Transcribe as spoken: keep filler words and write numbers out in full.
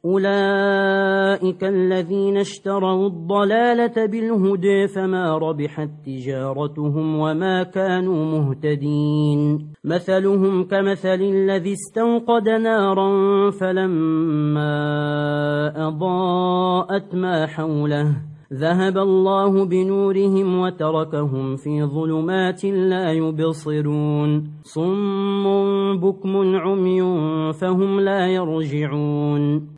أولئك الذين اشتروا الضلالة بالهدى فما ربحت تجارتهم وما كانوا مهتدين. مثلهم كمثل الذي استوقد نارا فلما أضاءت ما حوله ذهب الله بنورهم وتركهم في ظلمات لا يبصرون. صم بكم عمي فهم لا يرجعون.